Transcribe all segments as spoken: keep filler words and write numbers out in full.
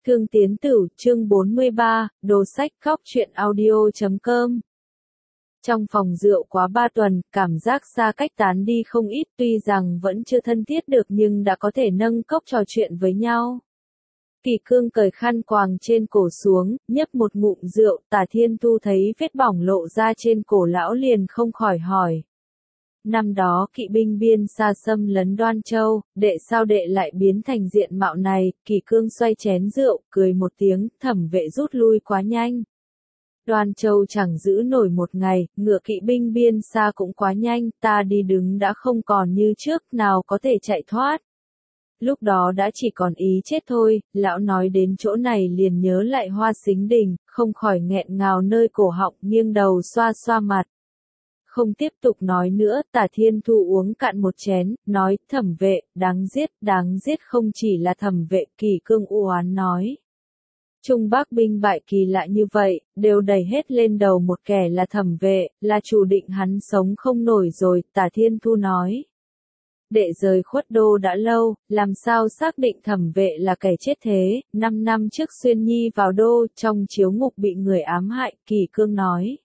Thương Tiến Tử, chương bốn mươi ba, đồ sách khóc chuyện audio chấm com. Trong phòng rượu quá ba tuần, cảm giác xa cách tán đi không ít, tuy rằng vẫn chưa thân thiết được nhưng đã có thể nâng cốc trò chuyện với nhau. Kỳ Cương cởi khăn quàng trên cổ xuống, nhấp một ngụm rượu, Tả Thiên Thu thấy vết bỏng lộ ra trên cổ lão liền không khỏi hỏi. Năm đó kỵ binh biên xa xâm lấn Đoan Châu, đệ sao đệ lại biến thành diện mạo này? Kỳ Cương xoay chén rượu, cười một tiếng, Thẩm Vệ rút lui quá nhanh. Đoan Châu chẳng giữ nổi một ngày, ngựa kỵ binh biên xa cũng quá nhanh, ta đi đứng đã không còn như trước, nào có thể chạy thoát. Lúc đó đã chỉ còn ý chết thôi, lão nói đến chỗ này liền nhớ lại Hoa Sính Đình, không khỏi nghẹn ngào nơi cổ họng, nghiêng đầu xoa xoa mặt. Không tiếp tục nói nữa, Tả Thiên Thu uống cạn một chén, nói, Thẩm Vệ, đáng giết, đáng giết không chỉ là Thẩm Vệ, Kỳ Cương u oán nói. Trung Bắc binh bại kỳ lạ như vậy, đều đẩy hết lên đầu một kẻ là Thẩm Vệ, là chủ định hắn sống không nổi rồi, Tả Thiên Thu nói. Đệ rời khuất đô đã lâu, làm sao xác định Thẩm Vệ là kẻ chết thế? Năm năm trước Xuyên Nhi vào đô, trong chiếu ngục bị người ám hại, Kỳ Cương nói.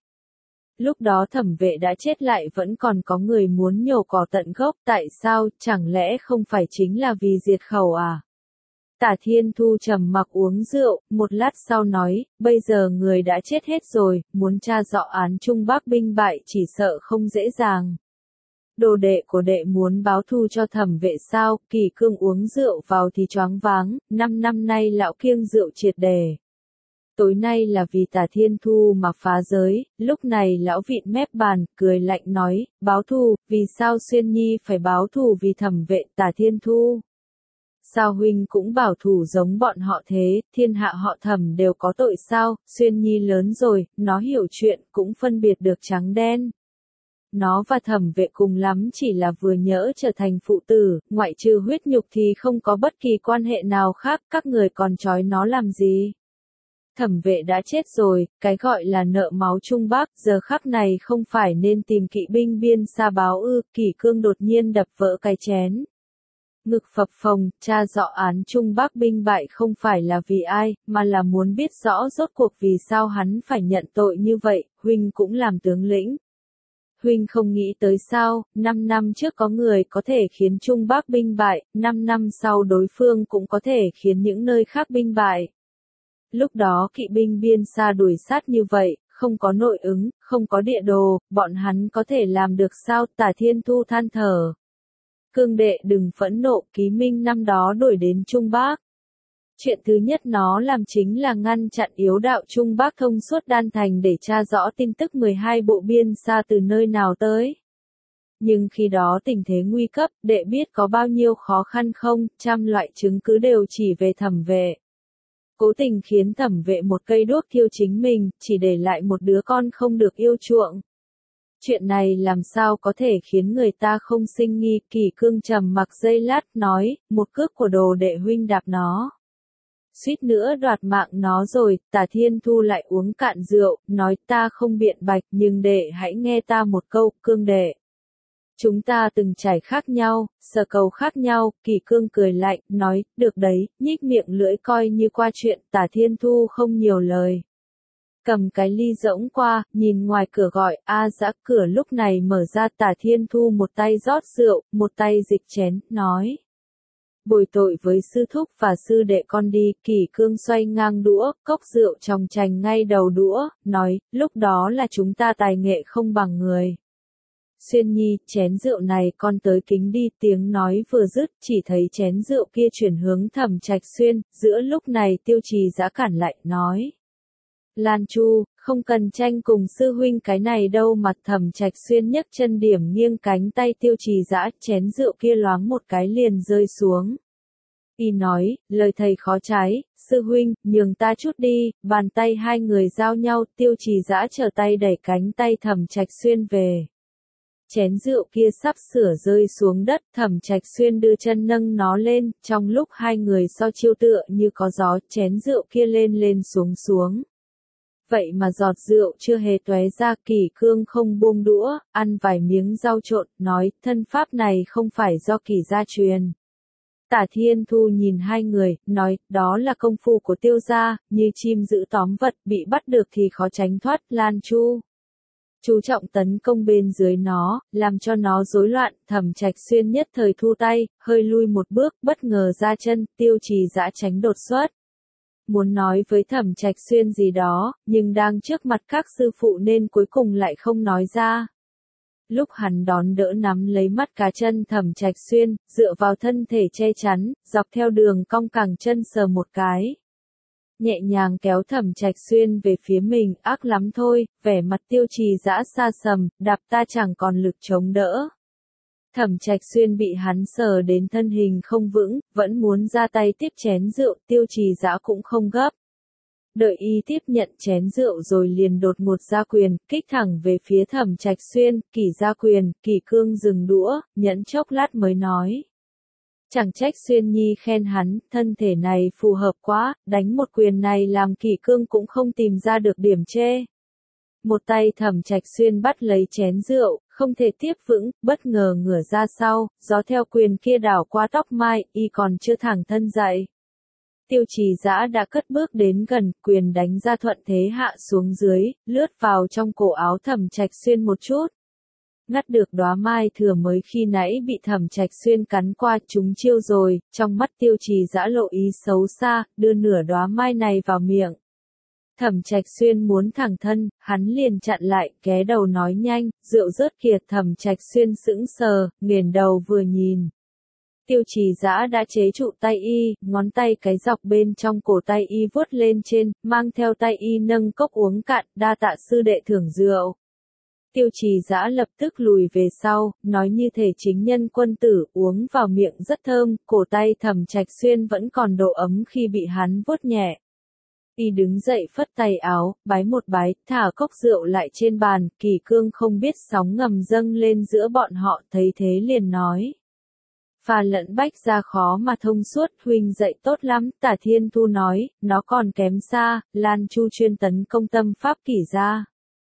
Lúc đó Thẩm Vệ đã chết lại vẫn còn có người muốn nhổ cỏ tận gốc, tại sao, chẳng lẽ không phải chính là vì diệt khẩu à? Tả Thiên Thu trầm mặc uống rượu, một lát sau nói, bây giờ người đã chết hết rồi, muốn tra rõ án Trung Bắc binh bại chỉ sợ không dễ dàng. Đồ đệ của đệ muốn báo thù cho Thẩm Vệ sao? Kỳ Cương uống rượu vào thì choáng váng, năm năm nay lão kiêng rượu triệt đề. Tối nay là vì Tả Thiên Thu mà phá giới, lúc này lão vịn mép bàn, cười lạnh nói, báo thù, vì sao Xuyên Nhi phải báo thù vì Thẩm Vệ? Tả Thiên Thu. Sao huynh cũng bảo thủ giống bọn họ thế, thiên hạ họ Thẩm đều có tội sao? Xuyên Nhi lớn rồi, nó hiểu chuyện, cũng phân biệt được trắng đen. Nó và Thẩm Vệ cùng lắm chỉ là vừa nhỡ trở thành phụ tử, ngoại trừ huyết nhục thì không có bất kỳ quan hệ nào khác, các người còn trói nó làm gì? Thẩm Vệ đã chết rồi, cái gọi là nợ máu Trung Bắc, giờ khắc này không phải nên tìm kỵ binh biên xa báo ư? Kỳ Cương đột nhiên đập vỡ cái chén. Ngực phập phồng, tra rõ án Trung Bắc binh bại không phải là vì ai, mà là muốn biết rõ rốt cuộc vì sao hắn phải nhận tội như vậy, huynh cũng làm tướng lĩnh. Huynh không nghĩ tới sao, năm năm trước có người có thể khiến Trung Bắc binh bại, năm năm sau đối phương cũng có thể khiến những nơi khác binh bại. Lúc đó kỵ binh biên xa đuổi sát như vậy, không có nội ứng, không có địa đồ, bọn hắn có thể làm được sao? Tả Thiên Thu than thở. Cương đệ đừng phẫn nộ, Ký Minh năm đó đuổi đến Trung Bắc. Chuyện thứ nhất nó làm chính là ngăn chặn yếu đạo Trung Bắc thông suốt Đan Thành để tra rõ tin tức mười hai bộ biên xa từ nơi nào tới. Nhưng khi đó tình thế nguy cấp, đệ biết có bao nhiêu khó khăn không? Trăm loại chứng cứ đều chỉ về Thẩm Vệ. Cố tình khiến Thẩm Vệ một cây đuốc thiêu chính mình, chỉ để lại một đứa con không được yêu chuộng. Chuyện này làm sao có thể khiến người ta không sinh nghi? Kỳ Cương trầm mặc giây lát, nói, một cước của đồ đệ huynh đạp nó. Suýt nữa đoạt mạng nó rồi. Tả Thiên Thu lại uống cạn rượu, nói, ta không biện bạch, nhưng đệ hãy nghe ta một câu, Cương đệ. Chúng ta từng trải khác nhau, sở cầu khác nhau. Kỳ Cương cười lạnh, nói, được đấy, nhích miệng lưỡi coi như qua chuyện. Tả Thiên Thu không nhiều lời. Cầm cái ly rỗng qua, nhìn ngoài cửa gọi, a dã. Cửa lúc này mở ra, Tả Thiên Thu một tay rót rượu, một tay dịch chén, nói. Bồi tội với sư thúc và sư đệ con đi. Kỳ Cương xoay ngang đũa, cốc rượu trong chành ngay đầu đũa, nói, lúc đó là chúng ta tài nghệ không bằng người. Xuyên Nhi, chén rượu này con tới kính đi. Tiếng nói vừa dứt, chỉ thấy chén rượu kia chuyển hướng Thẩm Trạch Xuyên, giữa lúc này Tiêu Trì Dã cản lại, nói. Lan Chu, không cần tranh cùng sư huynh cái này đâu. Mặt Thẩm Trạch Xuyên nhấc chân điểm nghiêng cánh tay Tiêu Trì Dã, chén rượu kia loáng một cái liền rơi xuống. Y nói, lời thầy khó trái, sư huynh, nhường ta chút đi. Bàn tay hai người giao nhau, Tiêu Trì Dã trở tay đẩy cánh tay Thẩm Trạch Xuyên về. Chén rượu kia sắp sửa rơi xuống đất, Thẩm Trạch Xuyên đưa chân nâng nó lên, trong lúc hai người so chiêu tựa như có gió, chén rượu kia lên lên xuống xuống. Vậy mà giọt rượu chưa hề tóe ra. Kỳ Cương không buông đũa, ăn vài miếng rau trộn, nói, thân pháp này không phải do Kỳ gia truyền. Tả Thiên Thu nhìn hai người, nói, đó là công phu của Tiêu gia, như chim giữ tóm vật, bị bắt được thì khó tránh thoát, Lan Chu. Chú trọng tấn công bên dưới nó, làm cho nó rối loạn, Thẩm Trạch Xuyên nhất thời thu tay, hơi lui một bước, bất ngờ ra chân, Tiêu Trì Dã tránh đột xuất. Muốn nói với Thẩm Trạch Xuyên gì đó, nhưng đang trước mặt các sư phụ nên cuối cùng lại không nói ra. Lúc hắn đón đỡ nắm lấy mắt cá chân Thẩm Trạch Xuyên, dựa vào thân thể che chắn, dọc theo đường cong cẳng chân sờ một cái. Nhẹ nhàng kéo Thẩm Trạch Xuyên về phía mình, ác lắm thôi, vẻ mặt Tiêu Trì Dã xa sầm, đạp ta chẳng còn lực chống đỡ. Thẩm Trạch Xuyên bị hắn sờ đến thân hình không vững, vẫn muốn ra tay tiếp chén rượu, Tiêu Trì Dã cũng không gấp. Đợi y tiếp nhận chén rượu rồi liền đột ngột ra quyền, kích thẳng về phía Thẩm Trạch Xuyên, Kỷ ra quyền, Kỷ Cương dừng đũa, nhẫn chốc lát mới nói. Chẳng trách Xuyên Nhi khen hắn, thân thể này phù hợp quá, đánh một quyền này làm Kỷ Cương cũng không tìm ra được điểm chê. Một tay Thẩm Trạch Xuyên bắt lấy chén rượu, không thể tiếp vững, bất ngờ ngửa ra sau, gió theo quyền kia đảo qua tóc mai, y còn chưa thẳng thân dậy. Tiêu Trì Dã đã cất bước đến gần, quyền đánh ra thuận thế hạ xuống dưới, lướt vào trong cổ áo Thẩm Trạch Xuyên một chút. Ngắt được đóa mai thừa mới khi nãy bị Thẩm Trạch Xuyên cắn qua, trúng chiêu rồi, trong mắt Tiêu Trì Dã lộ ý xấu xa, đưa nửa đóa mai này vào miệng. Thẩm Trạch Xuyên muốn thẳng thân, hắn liền chặn lại, ghé đầu nói nhanh, rượu rớt kìa. Thẩm Trạch Xuyên sững sờ, nghiền đầu vừa nhìn. Tiêu Trì Dã đã chế trụ tay y, ngón tay cái dọc bên trong cổ tay y vuốt lên trên, mang theo tay y nâng cốc uống cạn, đa tạ sư đệ thưởng rượu. Tiêu Trì Dã lập tức lùi về sau, nói như thể chính nhân quân tử, uống vào miệng rất thơm, cổ tay Thẩm Trạch Xuyên vẫn còn độ ấm khi bị hắn vuốt nhẹ. Y đứng dậy phất tay áo, bái một bái, thả cốc rượu lại trên bàn, Kỷ Cương không biết sóng ngầm dâng lên giữa bọn họ, thấy thế liền nói. Pha lẫn bách ra khó mà thông suốt, huynh dạy tốt lắm, Tả Thiên Thu nói, nó còn kém xa, Lan Chu chuyên tấn công tâm pháp Kỷ gia.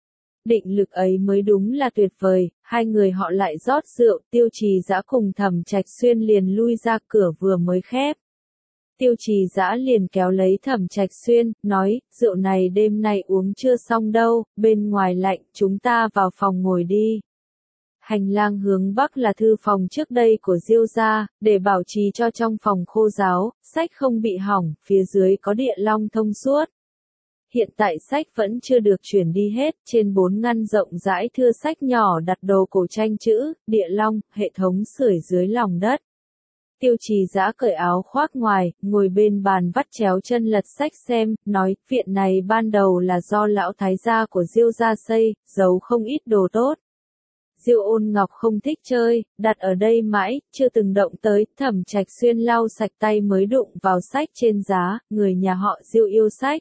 Định lực ấy mới đúng là tuyệt vời, hai người họ lại rót rượu, Tiêu Trì Dã cùng Thẩm Trạch Xuyên liền lui ra, cửa vừa mới khép. Tiêu Trì Dã liền kéo lấy Thẩm Trạch Xuyên, nói, rượu này đêm nay uống chưa xong đâu, bên ngoài lạnh, chúng ta vào phòng ngồi đi. Hành lang hướng bắc là thư phòng trước đây của Diêu gia, để bảo trì cho trong phòng khô ráo, sách không bị hỏng, phía dưới có địa long thông suốt. Hiện tại sách vẫn chưa được chuyển đi hết, trên bốn ngăn rộng rãi thưa sách nhỏ đặt đồ cổ tranh chữ, địa long, hệ thống sưởi dưới lòng đất. Tiêu Trì Dã cởi áo khoác ngoài, ngồi bên bàn vắt chéo chân lật sách xem, nói, viện này ban đầu là do lão thái gia của Diêu gia xây, giấu không ít đồ tốt. Diêu Ôn Ngọc không thích chơi, đặt ở đây mãi, chưa từng động tới, Thẩm Trạch Xuyên lau sạch tay mới đụng vào sách trên giá, người nhà họ Diêu yêu sách.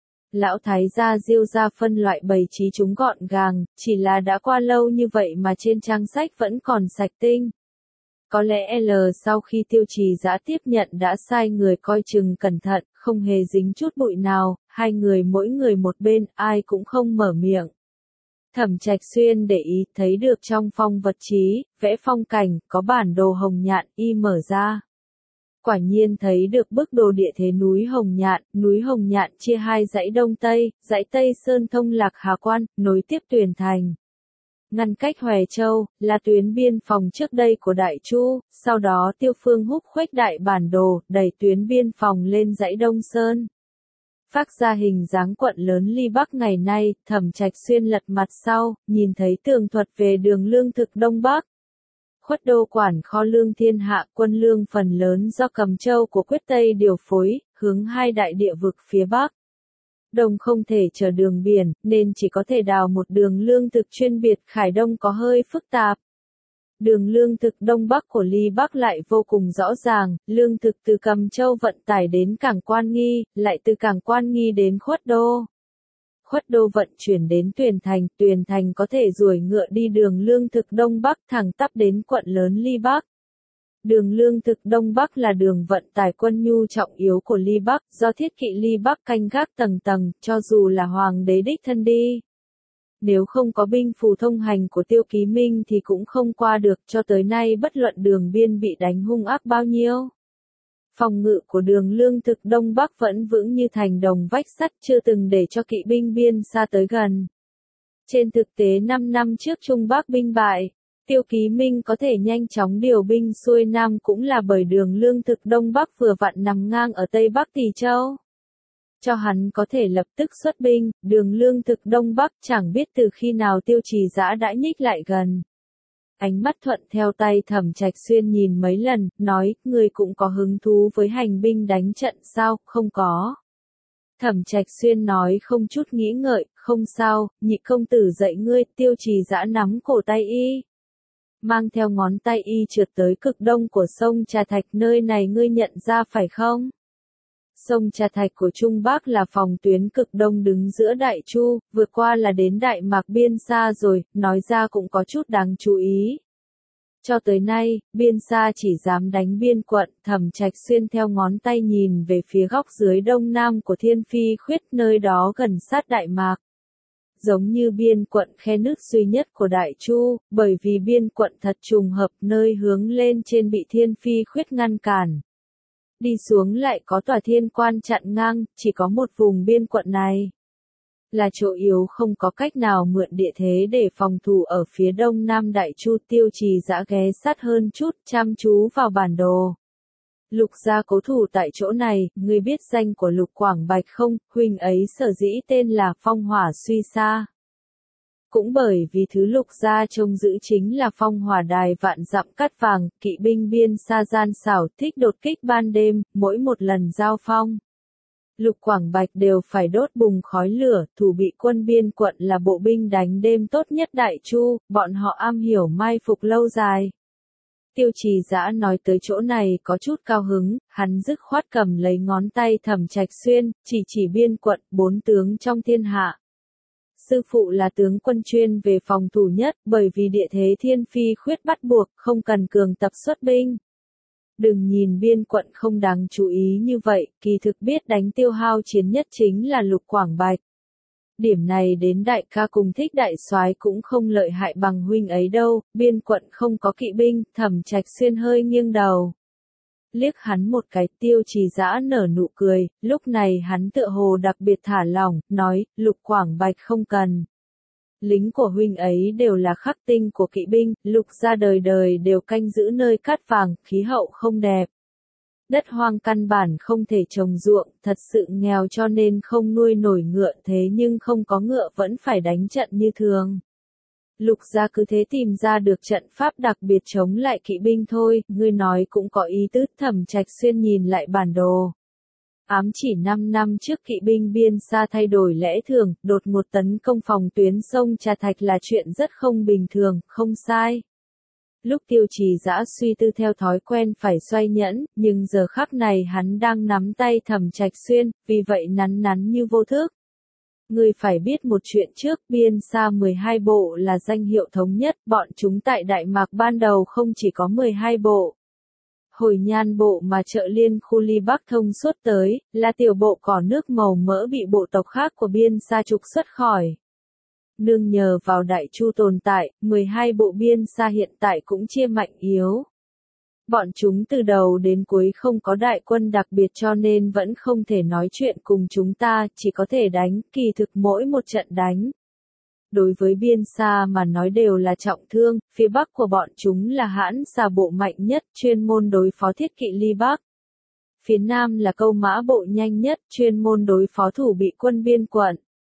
Lão thái gia Diêu gia phân loại bày trí chúng gọn gàng, chỉ là đã qua lâu như vậy mà trên trang sách vẫn còn sạch tinh. Có lẽ L sau khi Tiêu Trì Dã tiếp nhận đã sai người coi chừng cẩn thận, không hề dính chút bụi nào, hai người mỗi người một bên, ai cũng không mở miệng. Thẩm Trạch Xuyên để ý thấy được trong phong vật trí, vẽ phong cảnh, có bản đồ Hồng Nhạn, y mở ra. Quả nhiên thấy được bức đồ địa thế núi Hồng Nhạn, núi Hồng Nhạn chia hai dãy Đông Tây, dãy Tây Sơn thông Lạc Hà Quan, nối tiếp Tuyền Thành. Ngăn cách Hoè Châu, là tuyến biên phòng trước đây của Đại Chu, sau đó Tiêu Phương Húc khuếch đại bản đồ, đẩy tuyến biên phòng lên dãy Đông Sơn. Phác ra hình dáng quận lớn ly Bắc ngày nay, Thẩm Trạch Xuyên lật mặt sau, nhìn thấy tường thuật về đường lương thực Đông Bắc. Khuất đô quản kho lương thiên hạ, quân lương phần lớn do Cầm Châu của Quyết Tây điều phối, hướng hai đại địa vực phía Bắc. Đông không thể chở đường biển, nên chỉ có thể đào một đường lương thực chuyên biệt, Khải Đông có hơi phức tạp. Đường lương thực Đông Bắc của ly Bắc lại vô cùng rõ ràng, lương thực từ Cầm Châu vận tải đến cảng Quan Nghi, lại từ cảng Quan Nghi đến Khuất Đô. Khuất Đô vận chuyển đến Tuyền Thành, Tuyền Thành có thể ruổi ngựa đi đường lương thực Đông Bắc thẳng tắp đến quận lớn ly Bắc. Đường lương thực Đông Bắc là đường vận tải quân nhu trọng yếu của ly Bắc, do thiết kỵ ly Bắc canh gác tầng tầng, cho dù là hoàng đế đích thân đi. Nếu không có binh phù thông hành của Tiêu Ký Minh thì cũng không qua được, cho tới nay bất luận đường biên bị đánh hung ác bao nhiêu. Phòng ngự của đường lương thực Đông Bắc vẫn vững như thành đồng vách sắt, chưa từng để cho kỵ binh biên xa tới gần. Trên thực tế năm năm trước Trung Bắc binh bại, Tiêu Ký Minh có thể nhanh chóng điều binh xuôi Nam cũng là bởi đường lương thực Đông Bắc vừa vặn nằm ngang ở Tây Bắc Tỳ Châu. Cho hắn có thể lập tức xuất binh, đường lương thực Đông Bắc chẳng biết từ khi nào Tiêu Trì Dã đã nhích lại gần. Ánh mắt thuận theo tay Thẩm Trạch Xuyên nhìn mấy lần, nói, ngươi cũng có hứng thú với hành binh đánh trận sao, không có. Thẩm Trạch Xuyên nói không chút nghĩ ngợi, không sao, nhị công tử dạy ngươi. Tiêu Trì Dã nắm cổ tay y, mang theo ngón tay y trượt tới cực đông của sông Trà Thạch, nơi này ngươi nhận ra phải không? Sông Trà Thạch của Trung Bắc là phòng tuyến cực đông đứng giữa Đại Chu, vượt qua là đến Đại Mạc Biên Sa rồi, nói ra cũng có chút đáng chú ý. Cho tới nay, Biên Sa chỉ dám đánh biên quận. Thẩm Trạch Xuyên theo ngón tay nhìn về phía góc dưới đông nam của Thiên Phi Khuyết, nơi đó gần sát Đại Mạc. Giống như biên quận khe nước duy nhất của Đại Chu, bởi vì biên quận thật trùng hợp, nơi hướng lên trên bị Thiên Phi Khuyết ngăn cản. Đi xuống lại có tòa thiên quan chặn ngang, chỉ có một vùng biên quận này là chỗ yếu, không có cách nào mượn địa thế để phòng thủ ở phía đông nam Đại Chu. Tiêu Trì Dã ghé sát hơn chút, chăm chú vào bản đồ. Lục gia cố thủ tại chỗ này, ngươi biết danh của Lục Quảng Bạch không? Huynh ấy sở dĩ tên là Phong Hỏa Suy Sa. Cũng bởi vì thứ Lục gia trông giữ chính là phong hỏa đài vạn dặm cát vàng, kỵ binh biên xa gian xảo, thích đột kích ban đêm, mỗi một lần giao phong. Lục Quảng Bạch đều phải đốt bùng khói lửa. Thủ bị quân biên quận là bộ binh đánh đêm tốt nhất Đại Chu, bọn họ am hiểu mai phục lâu dài. Tiêu Trì Dã nói tới chỗ này có chút cao hứng, hắn dứt khoát cầm lấy ngón tay Thẩm Trạch Xuyên, chỉ chỉ biên quận, bốn tướng trong thiên hạ. Sư phụ là tướng quân chuyên về phòng thủ nhất, bởi vì địa thế Thiên Phi Khuyết bắt buộc, không cần cường tập xuất binh. Đừng nhìn biên quận không đáng chú ý như vậy, kỳ thực biết đánh tiêu hao chiến nhất chính là Lục Quảng Bạch. Điểm này đến đại ca cùng Thích đại soái cũng không lợi hại bằng huynh ấy đâu. Biên quận không có kỵ binh. Thẩm Trạch Xuyên hơi nghiêng đầu, liếc hắn một cái. Tiêu Trì Dã nở nụ cười, lúc này hắn tựa hồ đặc biệt thả lỏng, nói, Lục Quảng Bạch không cần. Lính của huynh ấy đều là khắc tinh của kỵ binh, Lục gia đời đời đều canh giữ nơi cát vàng, khí hậu không đẹp. Đất hoang căn bản không thể trồng ruộng, thật sự nghèo cho nên không nuôi nổi ngựa, thế nhưng không có ngựa vẫn phải đánh trận như thường. Lục gia cứ thế tìm ra được trận pháp đặc biệt chống lại kỵ binh thôi. Ngươi nói cũng có ý tứ. Thẩm Trạch Xuyên nhìn lại bản đồ. Ám chỉ năm năm trước kỵ binh biên xa thay đổi lẽ thường, đột ngột tấn công phòng tuyến sông Trà Thạch là chuyện rất không bình thường, không sai. Lúc Tiêu Trì Dã suy tư theo thói quen phải xoay nhẫn, nhưng giờ khắc này hắn đang nắm tay Thẩm Trạch Xuyên, vì vậy nắn nắn như vô thức. Ngươi phải biết một chuyện trước, biên xa mười hai bộ là danh hiệu thống nhất, bọn chúng tại Đại Mạc ban đầu không chỉ có mười hai bộ. Hồi Nhan bộ mà Trợ Liên khu ly Bắc thông suốt tới, là tiểu bộ cỏ nước màu mỡ bị bộ tộc khác của biên xa trục xuất khỏi. Nương nhờ vào Đại Chu tồn tại, mười hai bộ biên xa hiện tại cũng chia mạnh yếu. Bọn chúng từ đầu đến cuối không có đại quân đặc biệt cho nên vẫn không thể nói chuyện cùng chúng ta, chỉ có thể đánh, kỳ thực mỗi một trận đánh. Đối với biên xa mà nói đều là trọng thương, phía bắc của bọn chúng là hãn xà bộ mạnh nhất, chuyên môn đối phó thiết kỵ ly Bắc. Phía nam là câu mã bộ nhanh nhất, chuyên môn đối phó thủ bị quân biên quận.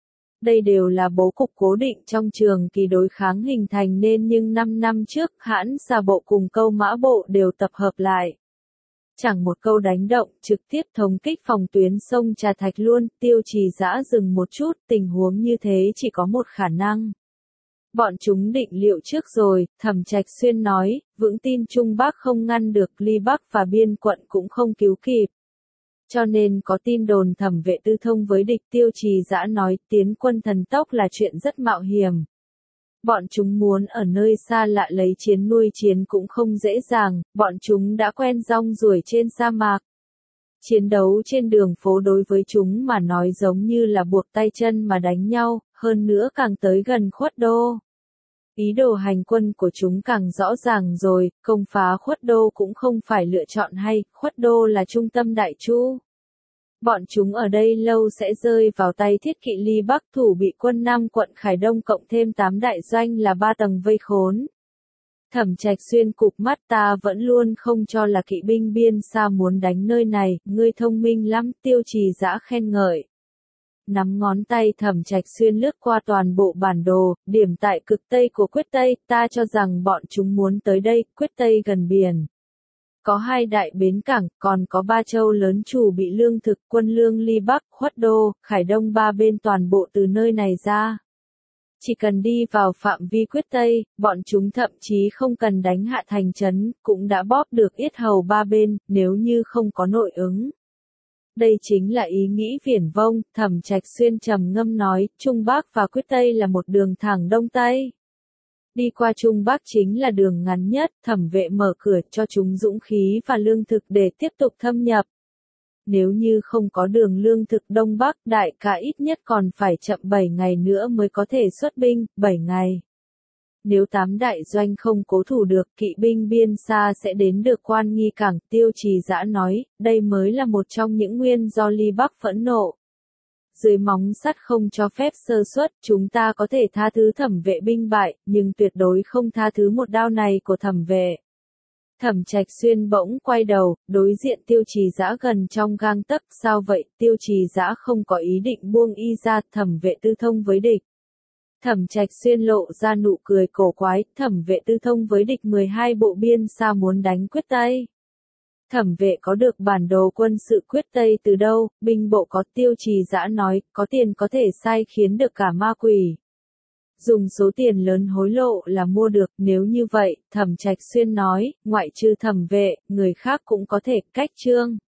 Đây đều là bố cục cố định trong trường kỳ đối kháng hình thành nên nhưng năm năm trước hãn xà bộ cùng câu mã bộ đều tập hợp lại. Chẳng một câu đánh động, trực tiếp thống kích phòng tuyến sông Trà Thạch luôn. Tiêu Trì Dã dừng một chút, tình huống như thế chỉ có một khả năng. Bọn chúng định liệu trước rồi. Thẩm Trạch Xuyên nói, vững tin Trung Bắc không ngăn được, ly Bắc và biên quận cũng không cứu kịp. Cho nên có tin đồn Thẩm Vệ tư thông với địch. Tiêu Trì Dã nói, tiến quân thần tốc là chuyện rất mạo hiểm. Bọn chúng muốn ở nơi xa lạ lấy chiến nuôi chiến cũng không dễ dàng, bọn chúng đã quen rong ruổi trên sa mạc. Chiến đấu trên đường phố đối với chúng mà nói giống như là buộc tay chân mà đánh nhau, hơn nữa càng tới gần khuất đô. Ý đồ hành quân của chúng càng rõ ràng rồi, công phá Khuất Đô cũng không phải lựa chọn hay, Khuất Đô là trung tâm Đại Chu. Bọn chúng ở đây lâu sẽ rơi vào tay Thiết Kỵ Ly Bắc thủ bị quân Nam quận Khải Đông cộng thêm tám đại doanh là ba tầng vây khốn. Thẩm Trạch Xuyên cụp mắt, ta vẫn luôn không cho là kỵ binh biên xa muốn đánh nơi này, ngươi thông minh lắm, Tiêu Trì Dã khen ngợi. Nắm ngón tay Thẩm Trạch Xuyên lướt qua toàn bộ bản đồ, điểm tại cực tây của Quyết Tây, ta cho rằng bọn chúng muốn tới đây, Quyết Tây gần biển. Có hai đại bến cảng, còn có ba châu lớn chủ bị lương thực, quân lương Ly Bắc, Khuất Đô, Khải Đông ba bên toàn bộ từ nơi này ra. Chỉ cần đi vào phạm vi Quyết Tây, bọn chúng thậm chí không cần đánh hạ thành trấn, cũng đã bóp được yết hầu ba bên, nếu như không có nội ứng. Đây chính là ý nghĩ viển vông, Thẩm Trạch Xuyên trầm ngâm nói, Trung Bắc và Quyết Tây là một đường thẳng Đông Tây. Đi qua Trung Bắc chính là đường ngắn nhất, Thẩm Vệ mở cửa cho chúng dũng khí và lương thực để tiếp tục thâm nhập. Nếu như không có đường lương thực Đông Bắc, đại ca ít nhất còn phải chậm bảy ngày nữa mới có thể xuất binh, bảy ngày. Nếu tám đại doanh không cố thủ được, kỵ binh biên xa sẽ đến được Quan Nghi cảng, Tiêu Trì Dã nói, đây mới là một trong những nguyên do Ly Bắc phẫn nộ. Dưới móng sắt không cho phép sơ suất, chúng ta có thể tha thứ Thẩm Vệ binh bại, nhưng tuyệt đối không tha thứ một đao này của Thẩm Vệ. Thẩm Trạch Xuyên bỗng quay đầu, đối diện Tiêu Trì Dã gần trong gang tấc, sao vậy? Tiêu Trì Dã không có ý định buông y ra, Thẩm Vệ tư thông với địch. Thẩm Trạch Xuyên lộ ra nụ cười cổ quái, Thẩm Vệ tư thông với địch mười hai bộ biên xa muốn đánh Quyết Tây. Thẩm Vệ có được bản đồ quân sự Quyết Tây từ đâu? Binh bộ có, Tiêu Trì Dã nói, có tiền có thể sai khiến được cả ma quỷ. Dùng số tiền lớn hối lộ là mua được, nếu như vậy, Thẩm Trạch Xuyên nói, ngoại trừ Thẩm Vệ, người khác cũng có thể cách trương.